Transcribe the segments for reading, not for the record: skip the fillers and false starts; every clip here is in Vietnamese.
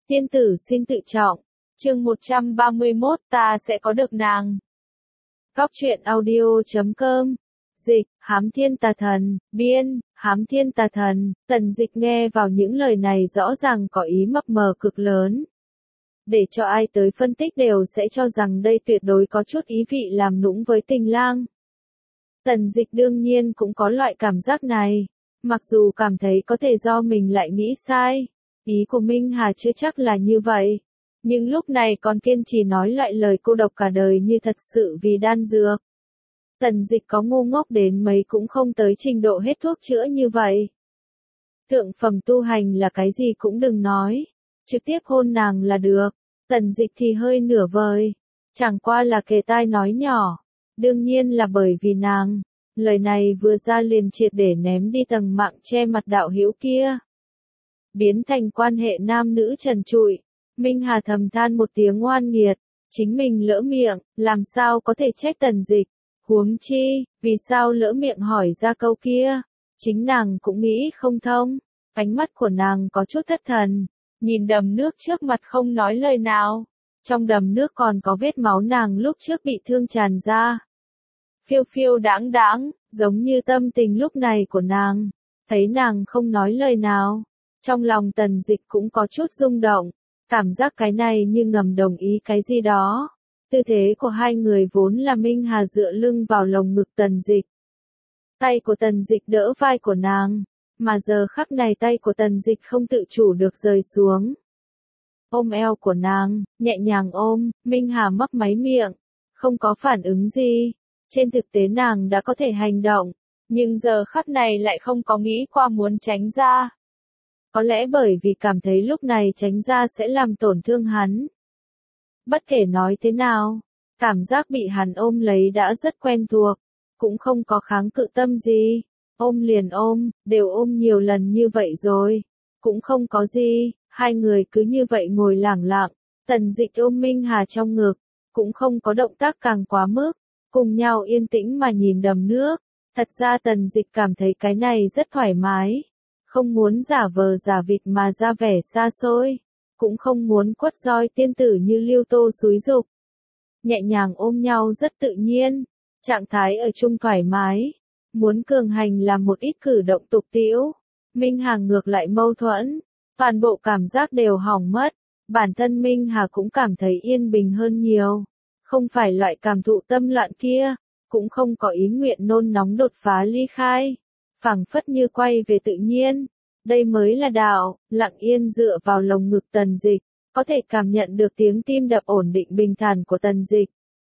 Tiên tử xin tự trọng. Chương 131 ta sẽ có được nàng. Góc truyện audio.com. Dịch, Hám Thiên Tà Thần, biên, Hám Thiên Tà Thần. Tần Dịch nghe vào những lời này rõ ràng có ý mập mờ cực lớn. Để cho ai tới phân tích đều sẽ cho rằng đây tuyệt đối có chút ý vị làm nũng với Tình Lang. Tần Dịch đương nhiên cũng có loại cảm giác này, mặc dù cảm thấy có thể do mình lại nghĩ sai. Ý của Minh Hà chưa chắc là như vậy, nhưng lúc này còn kiên trì nói loại lời cô độc cả đời như thật sự vì đan dược. Tần Dịch có ngu ngốc đến mấy cũng không tới trình độ hết thuốc chữa như vậy. Thượng phẩm tu hành là cái gì cũng đừng nói, trực tiếp hôn nàng là được. Tần Dịch thì hơi nửa vời, chẳng qua là kề tai nói nhỏ, đương nhiên là bởi vì nàng. Lời này vừa ra liền triệt để ném đi tầng mạng che mặt đạo hữu kia, biến thành quan hệ nam nữ trần trụi. Minh Hà thầm than một tiếng oan nghiệt, chính mình lỡ miệng, làm sao có thể trách Tần Dịch, huống chi, vì sao lỡ miệng hỏi ra câu kia, chính nàng cũng nghĩ không thông. Ánh mắt của nàng có chút thất thần, nhìn đầm nước trước mặt không nói lời nào, trong đầm nước còn có vết máu nàng lúc trước bị thương tràn ra. Phiêu phiêu đáng đáng, giống như tâm tình lúc này của nàng, thấy nàng không nói lời nào. Trong lòng Tần Dịch cũng có chút rung động, cảm giác cái này như ngầm đồng ý cái gì đó. Tư thế của hai người vốn là Minh Hà dựa lưng vào lồng ngực Tần Dịch. Tay của Tần Dịch đỡ vai của nàng, mà giờ khắc này tay của Tần Dịch không tự chủ được rời xuống. Ôm eo của nàng, nhẹ nhàng ôm, Minh Hà mấp máy miệng, không có phản ứng gì. Trên thực tế nàng đã có thể hành động, nhưng giờ khắc này lại không có nghĩ qua muốn tránh ra. Có lẽ bởi vì cảm thấy lúc này tránh ra sẽ làm tổn thương hắn. Bất kể nói thế nào, cảm giác bị hắn ôm lấy đã rất quen thuộc, cũng không có kháng cự tâm gì. Ôm liền ôm, đều ôm nhiều lần như vậy rồi, cũng không có gì, hai người cứ như vậy ngồi lẳng lặng. Tần Dịch ôm Minh Hà trong ngực, cũng không có động tác càng quá mức, cùng nhau yên tĩnh mà nhìn đầm nước. Thật ra Tần Dịch cảm thấy cái này rất thoải mái, không muốn giả vờ giả vịt mà ra vẻ xa xôi, cũng không muốn quất roi tiên tử như Lưu Tô xúi giục. Nhẹ nhàng ôm nhau rất tự nhiên, trạng thái ở chung thoải mái, muốn cường hành làm một ít cử động tục tĩu. Minh Hà ngược lại mâu thuẫn, toàn bộ cảm giác đều hỏng mất, bản thân Minh Hà cũng cảm thấy yên bình hơn nhiều, không phải loại cảm thụ tâm loạn kia, cũng không có ý nguyện nôn nóng đột phá ly khai. Phảng phất như quay về tự nhiên, đây mới là đạo. Lặng yên dựa vào lồng ngực Tần Dịch, có thể cảm nhận được tiếng tim đập ổn định bình thản của Tần Dịch.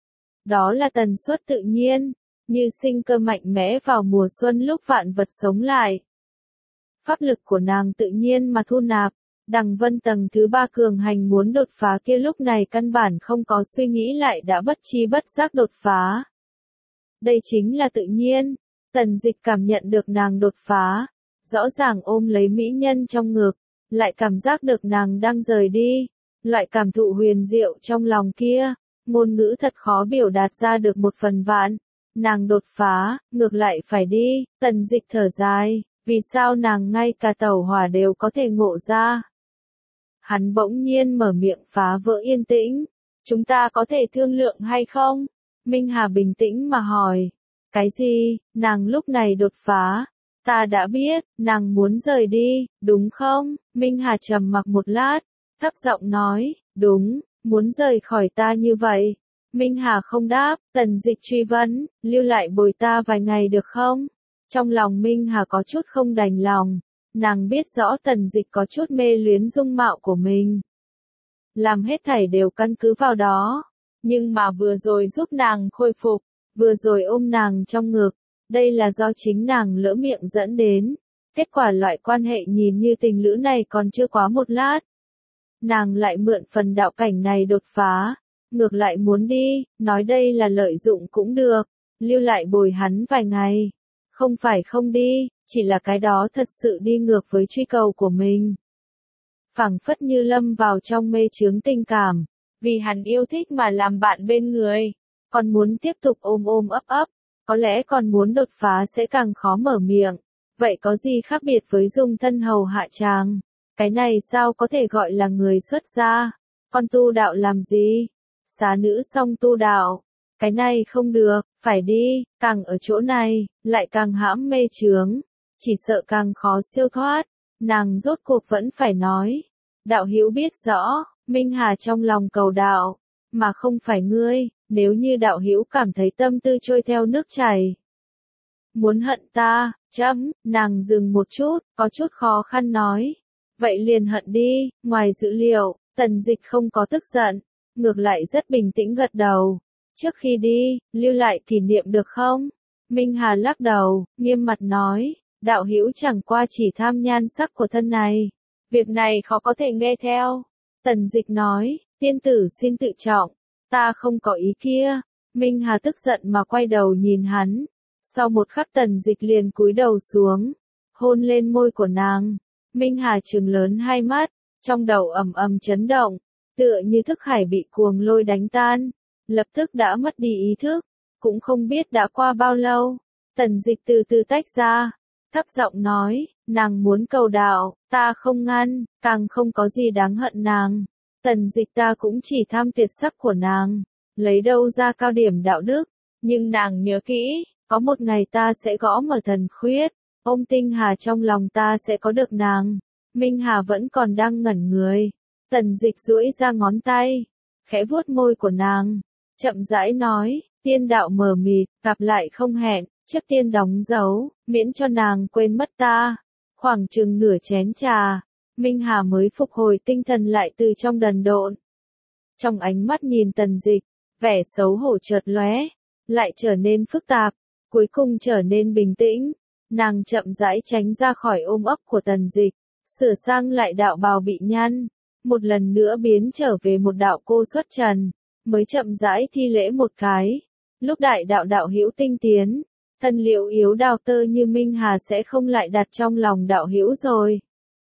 Đó là tần suất tự nhiên, như sinh cơ mạnh mẽ vào mùa xuân lúc vạn vật sống lại. Pháp lực của nàng tự nhiên mà thu nạp, Đằng Vân tầng thứ 3 cường hành muốn đột phá kia lúc này căn bản không có suy nghĩ lại đã bất chi bất giác đột phá. Đây chính là tự nhiên. Tần Dịch cảm nhận được nàng đột phá, rõ ràng ôm lấy mỹ nhân trong ngực, lại cảm giác được nàng đang rời đi, loại cảm thụ huyền diệu trong lòng kia, ngôn ngữ thật khó biểu đạt ra được một phần vạn. Nàng đột phá, ngược lại phải đi. Tần Dịch thở dài, vì sao nàng ngay cả tẩu hỏa đều có thể ngộ ra. Hắn bỗng nhiên mở miệng phá vỡ yên tĩnh, chúng ta có thể thương lượng hay không? Minh Hà bình tĩnh mà hỏi. Cái gì? Nàng lúc này đột phá. Ta đã biết, nàng muốn rời đi, đúng không? Minh Hà trầm mặc một lát, thấp giọng nói, đúng, muốn rời khỏi ta như vậy. Minh Hà không đáp, Tần Dịch truy vấn, lưu lại bồi ta vài ngày được không? Trong lòng Minh Hà có chút không đành lòng, nàng biết rõ Tần Dịch có chút mê luyến dung mạo của mình. Làm hết thảy đều căn cứ vào đó, nhưng mà vừa rồi giúp nàng khôi phục, vừa rồi ôm nàng trong ngực, đây là do chính nàng lỡ miệng dẫn đến. Kết quả loại quan hệ nhìn như tình lữ này còn chưa quá một lát, nàng lại mượn phần đạo cảnh này đột phá, ngược lại muốn đi, nói đây là lợi dụng cũng được, lưu lại bồi hắn vài ngày. Không phải không đi, chỉ là cái đó thật sự đi ngược với truy cầu của mình. Phảng phất như lâm vào trong mê chướng tình cảm, vì hắn yêu thích mà làm bạn bên người, còn muốn tiếp tục ôm ôm ấp ấp, có lẽ còn muốn đột phá sẽ càng khó mở miệng. Vậy có gì khác biệt với dung thân hầu hạ chàng? Cái này sao có thể gọi là người xuất gia? Con tu đạo làm gì? Xá nữ xong tu đạo. Cái này không được, phải đi, càng ở chỗ này, lại càng hãm mê chướng. Chỉ sợ càng khó siêu thoát. Nàng rốt cuộc vẫn phải nói. Đạo hữu biết rõ, Minh Hà trong lòng cầu đạo, mà không phải ngươi, nếu như đạo hữu cảm thấy tâm tư trôi theo nước chảy. Muốn hận ta, nàng dừng một chút, có chút khó khăn nói. Vậy liền hận đi, ngoài dữ liệu, Tần Dịch không có tức giận, ngược lại rất bình tĩnh gật đầu. Trước khi đi, lưu lại kỷ niệm được không? Minh Hà lắc đầu, nghiêm mặt nói, đạo hữu chẳng qua chỉ tham nhan sắc của thân này. Việc này khó có thể nghe theo. Tần Dịch nói, tiên tử xin tự trọng, ta không có ý kia. Minh Hà tức giận mà quay đầu nhìn hắn. Sau một khắc Tần Dịch liền cúi đầu xuống, hôn lên môi của nàng. Minh Hà trừng lớn hai mắt, trong đầu ầm ầm chấn động, tựa như thức hải bị cuồng lôi đánh tan, lập tức đã mất đi ý thức, cũng không biết đã qua bao lâu. Tần Dịch từ từ tách ra, thấp giọng nói, nàng muốn cầu đạo, ta không ngăn, càng không có gì đáng hận nàng. Tần Dịch ta cũng chỉ tham tuyệt sắc của nàng, lấy đâu ra cao điểm đạo đức, nhưng nàng nhớ kỹ, có một ngày ta sẽ gõ mở thần khuyết, ôm tinh hà trong lòng ta sẽ có được nàng. Minh Hà vẫn còn đang ngẩn người. Tần Dịch duỗi ra ngón tay, khẽ vuốt môi của nàng, chậm rãi nói, tiên đạo mờ mịt, gặp lại không hẹn, trước tiên đóng dấu, miễn cho nàng quên mất ta. Khoảng chừng nửa chén trà, Minh Hà mới phục hồi tinh thần lại từ trong đần độn. Trong ánh mắt nhìn Tần Dịch, vẻ xấu hổ chợt lóe, lại trở nên phức tạp, cuối cùng trở nên bình tĩnh. Nàng chậm rãi tránh ra khỏi ôm ấp của Tần Dịch, sửa sang lại đạo bào bị nhăn, một lần nữa biến trở về một đạo cô xuất trần, mới chậm rãi thi lễ một cái. Lúc đại đạo đạo hữu tinh tiến, thân liệu yếu đào tơ như Minh Hà sẽ không lại đặt trong lòng đạo hữu rồi.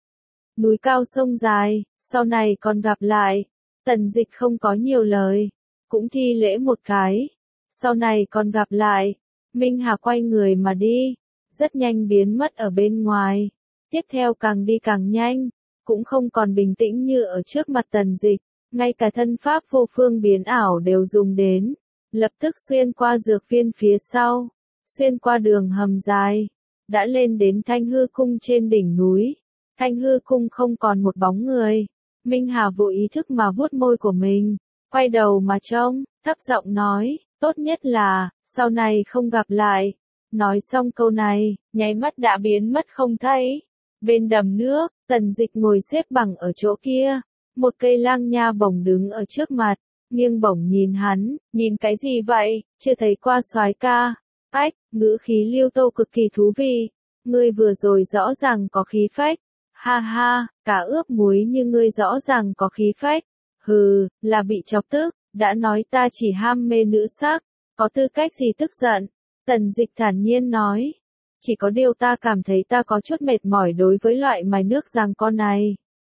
Núi cao sông dài, sau này còn gặp lại. Tần Dịch không có nhiều lời, cũng thi lễ một cái. Sau này còn gặp lại. Minh Hà quay người mà đi, rất nhanh biến mất ở bên ngoài. Tiếp theo càng đi càng nhanh, cũng không còn bình tĩnh như ở trước mặt Tần Dịch, ngay cả thân pháp vô phương biến ảo đều dùng đến. Lập tức xuyên qua dược viên phía sau, xuyên qua đường hầm dài, đã lên đến Thanh Hư Cung trên đỉnh núi. Thanh Hư Cung không còn một bóng người. Minh Hà vô ý thức mà vuốt môi của mình, quay đầu mà trông, thấp giọng nói, tốt nhất là, sau này không gặp lại. Nói xong câu này, nháy mắt đã biến mất không thấy. Bên đầm nước, Tần Dịch ngồi xếp bằng ở chỗ kia, một cây lang nha bổng đứng ở trước mặt, nghiêng bổng nhìn hắn, nhìn cái gì vậy, chưa thấy qua soái ca. Ách, ngữ khí Liêu Tô cực kỳ thú vị, ngươi vừa rồi rõ ràng có khí phách. Ha ha, cả ướp muối như ngươi rõ ràng có khí phách. Hừ, là bị chọc tức, đã nói ta chỉ ham mê nữ sắc, có tư cách gì tức giận. Tần Dịch thản nhiên nói, chỉ có điều ta cảm thấy ta có chút mệt mỏi đối với loại mài nước giang con này.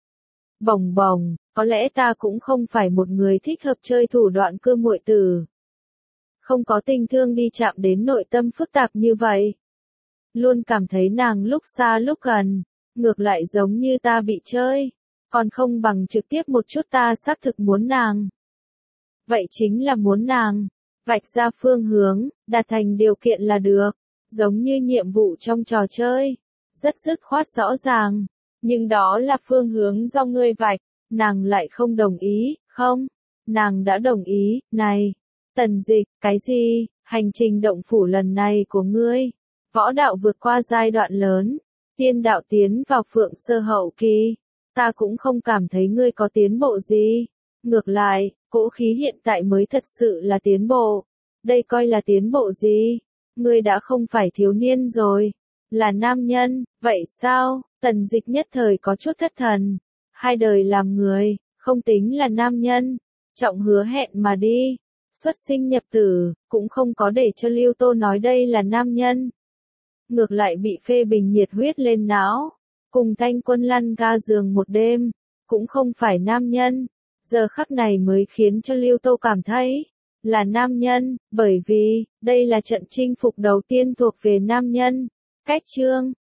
Bồng bồng, có lẽ ta cũng không phải một người thích hợp chơi thủ đoạn cưa muội tử. Không có tình thương đi chạm đến nội tâm phức tạp như vậy. Luôn cảm thấy nàng lúc xa lúc gần, ngược lại giống như ta bị chơi, còn không bằng trực tiếp một chút ta xác thực muốn nàng. Vậy chính là muốn nàng, vạch ra phương hướng, đạt thành điều kiện là được, giống như nhiệm vụ trong trò chơi, rất dứt khoát rõ ràng, nhưng đó là phương hướng do ngươi vạch, nàng lại không đồng ý, không, nàng đã đồng ý, này, Tần Dịch, cái gì, hành trình động phủ lần này của ngươi, võ đạo vượt qua giai đoạn lớn, tiên đạo tiến vào phượng sơ hậu kỳ, ta cũng không cảm thấy ngươi có tiến bộ gì, ngược lại, cỗ khí hiện tại mới thật sự là tiến bộ, đây coi là tiến bộ gì, ngươi đã không phải thiếu niên rồi, là nam nhân, vậy sao, Tần Dịch nhất thời có chút thất thần, hai đời làm người, không tính là nam nhân, trọng hứa hẹn mà đi, xuất sinh nhập tử, cũng không có để cho Liêu Tô nói đây là nam nhân. Ngược lại bị phê bình nhiệt huyết lên não, cùng Thanh Quân lăn ga giường một đêm, cũng không phải nam nhân, giờ khắc này mới khiến cho Liêu Tô cảm thấy, là nam nhân, bởi vì, đây là trận chinh phục đầu tiên thuộc về nam nhân. Cách chương